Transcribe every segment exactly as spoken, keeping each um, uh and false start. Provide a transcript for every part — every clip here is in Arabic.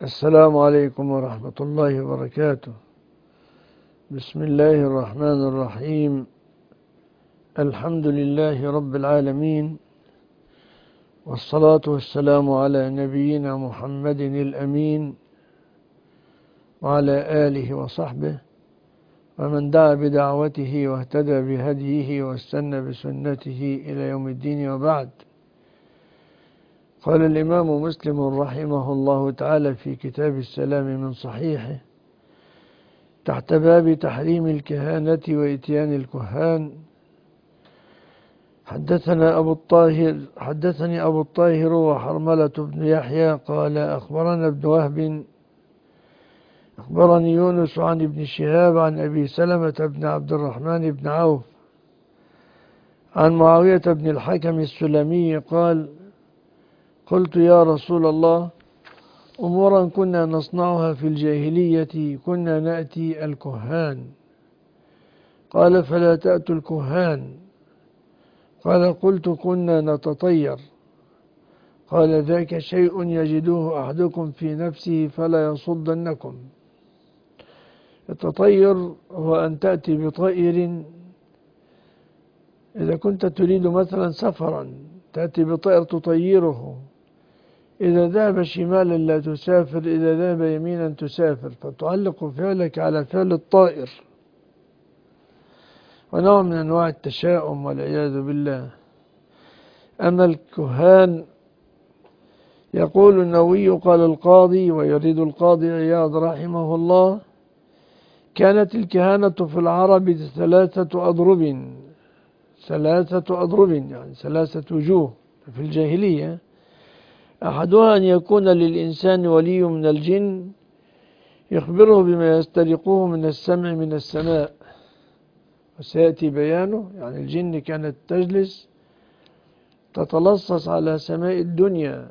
السلام عليكم ورحمة الله وبركاته. بسم الله الرحمن الرحيم. الحمد لله رب العالمين، والصلاة والسلام على نبينا محمد الأمين وعلى آله وصحبه ومن دعا بدعوته واهتدى بهديه واستنى بسنته إلى يوم الدين، وبعد. قال الإمام مسلم رحمه الله تعالى في كتاب السلام من صحيحه تحت باب تحريم الكهانة وإتيان الكهان: حدثنا أبو الطاهر حدثني أبو الطاهر وحرملة بن يحيى قال أخبرنا ابن وهب أخبرني يونس عن ابن شهاب عن أبي سلمة بن عبد الرحمن بن عوف عن معاوية بن الحكم السلمي قال: قلت يا رسول الله، أمورا كنا نصنعها في الجاهلية كنا نأتي الكهان. قال: فلا تأتوا الكهان. قال: قلت: كنا نتطير. قال: ذاك شيء يجده أحدكم في نفسه فلا يصدنكم. التطير هو أن تأتي بطائر، إذا كنت تريد مثلا سفرا تأتي بطائر تطيره، إذا ذهب شمالا لا تسافر، إذا ذهب يمينا تسافر، فتعلق فعلك على فعل الطائر، ونوع من أنواع التشاؤم والعياذ بالله. أما الكهان، يقول النووي قال القاضي، ويريد القاضي عياض رحمه الله: كانت الكهانة في العرب ثلاثة أضرب ثلاثة أضرب يعني ثلاثة وجوه في الجاهلية. أحدها أن يكون للإنسان ولي من الجن يخبره بما يسترقه من السمع من السماء، وسيأتي بيانه. يعني الجن كانت تجلس تتلصص على سماء الدنيا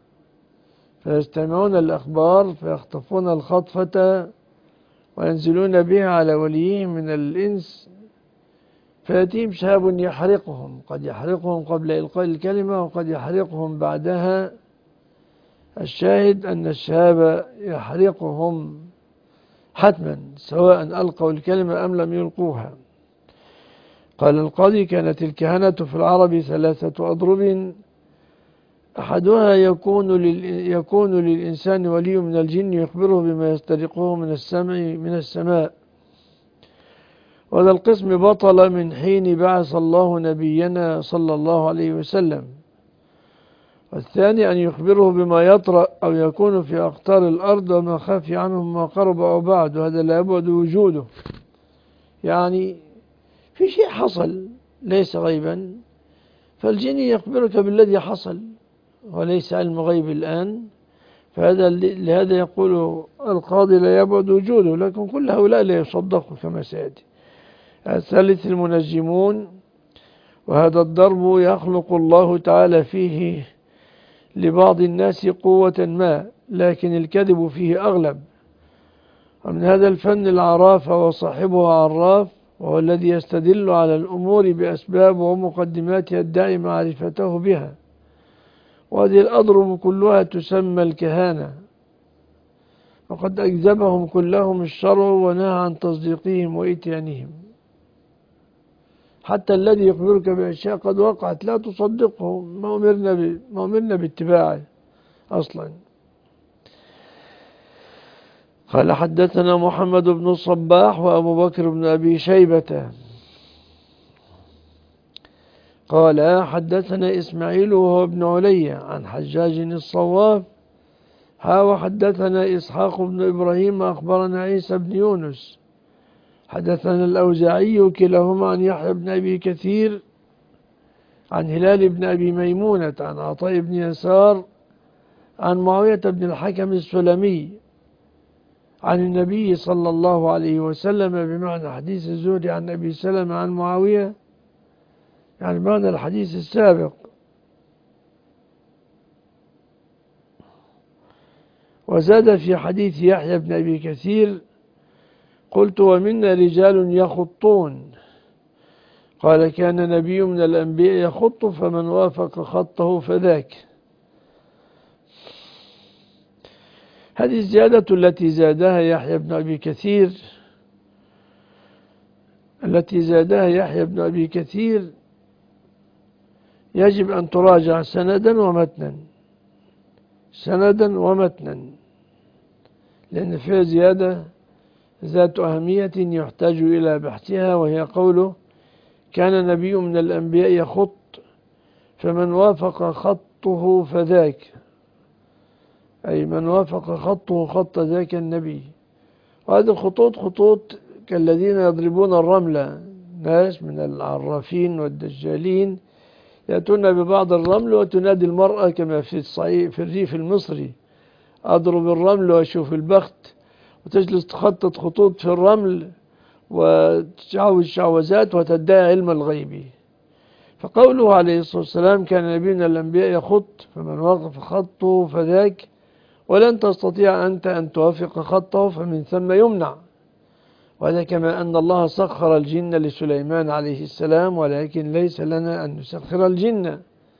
فيستمعون الأخبار فيخطفون الخطفة وينزلون بها على وليهم من الإنس، فيأتيهم شهاب يحرقهم، قد يحرقهم قبل إلقاء الكلمة وقد يحرقهم بعدها. الشاهد أن الشهاب يحرقهم حتما سواء ألقوا الكلمة أم لم يلقوها. قال القاضي: كانت الكهنة في العرب ثلاثة أضرب، أحدها يكون, لل... يكون للإنسان ولي من الجن يخبره بما يسترقه من السمع من السماء، وهذا القسم بطل من حين بعث الله نبينا صلى الله عليه وسلم. والثاني أن يخبره بما يطرأ أو يكون في أقطار الأرض وما خفي عنه ما قرب أو بعد، وهذا لا يبعد وجوده، يعني في شيء حصل ليس غيبا، فالجن يخبرك بالذي حصل وليس علم غيب الآن، فهذا لهذا يقول القاضي لا يبعد وجوده، لكن كل هؤلاء لا يصدقوا كما سيأتي. الثالث المنجمون، وهذا الضرب يخلق الله تعالى فيه لبعض الناس قوة ما، لكن الكذب فيه أغلب. ومن هذا الفن العرافة وصاحبها عراف، وهو الذي يستدل على الأمور بأسباب ومقدماتها الداعي معرفته بها. وهذه الأضرب كلها تسمى الكهانة، وقد أجذبهم كلهم الشرع ونهى عن تصديقهم وإتيانهم. حتى الذي يخبرك بأشياء قد وقعت لا تصدقه، ما أمرنا ب... ما أمرنا باتباعه أصلا. قال: حدثنا محمد بن الصباح وأبو بكر بن أبي شيبة قال حدثنا إسماعيل وهو ابن علي عن حجاج الصواف ها وحدثنا إسحاق بن إبراهيم أخبرنا عيسى بن يونس حدثنا الأوزاعي كلاهما عن يحيى بن أبي كثير عن هلال بن أبي ميمونة عن عطاء بن يسار عن معاوية بن الحكم السلمي عن النبي صلى الله عليه وسلم بمعنى حديث الزهري عن أبي سلمة عن معاوية، يعني معنى الحديث السابق. وزاد في حديث يحيى بن أبي كثير: قلت: ومنا رجال يخطون. قال: كان نبي من الأنبياء يخط، فمن وافق خطه فذاك. هذه الزيادة التي زادها يحيى بن أبي كثير التي زادها يحيى بن أبي كثير يجب أن تراجع سندا ومتنا سندا ومتنا لأن فيها زيادة ذات أهمية يحتاج إلى بحثها، وهي قوله: كان نبي من الأنبياء يخط فمن وافق خطه فذاك، أي من وافق خطه خط ذاك النبي. وهذه الخطوط خطوط كالذين يضربون الرمل، ناس من العرافين والدجالين يأتون ببعض الرمل وتنادي المرأة كما في الصعيد في الريف المصري: أضرب الرمل وأشوف البخت، وتجلس تخطط خطوط في الرمل وتشعوذ شعوذات وتدعي علم الغيب. فقوله عليه الصلاة والسلام: كان نبي من الأنبياء يخط فمن وقف خطه فذاك، ولن تستطيع أنت أن توافق خطه، فمن ثم يمنع. وهذا كما أن الله سخر الجن لسليمان عليه السلام، ولكن ليس لنا أن نسخر الجن.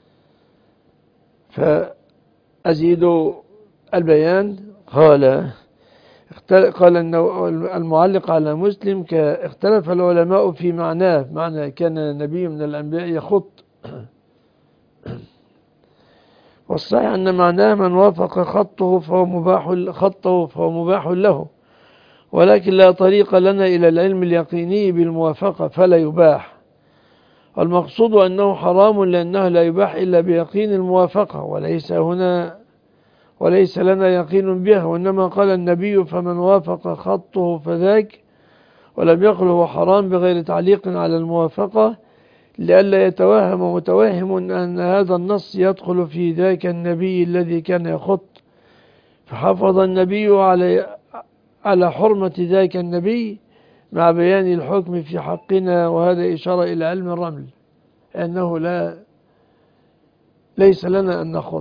فأزيد البيان. قال قال المعلق على مسلم: اختلف العلماء في معناه، معنى كان نبي من الأنبياء يخط. والصحيح أن معناه من وافق خطه فهو مباح خطه فهو مباح له، ولكن لا طريق لنا إلى العلم اليقيني بالموافقة فلا يباح. والمقصود أنه حرام لأنه لا يباح إلا بيقين الموافقة، وليس هنا وليس لنا يقين بها. وإنما قال النبي: فمن وافق خطه فذاك، ولم يقل هو حرام بغير تعليق على الموافقة، لئلا يتوهم متوهم أن هذا النص يدخل في ذاك النبي الذي كان يخط، فحفظ النبي على على حرمة ذاك النبي مع بيان الحكم في حقنا. وهذا إشارة إلى علم الرمل، أنه لا ليس لنا أن نخط.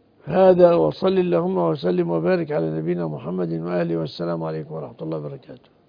هذا، وصل اللهم وسلم وبارك على نبينا محمد وآله، والسلام عليكم ورحمة الله وبركاته.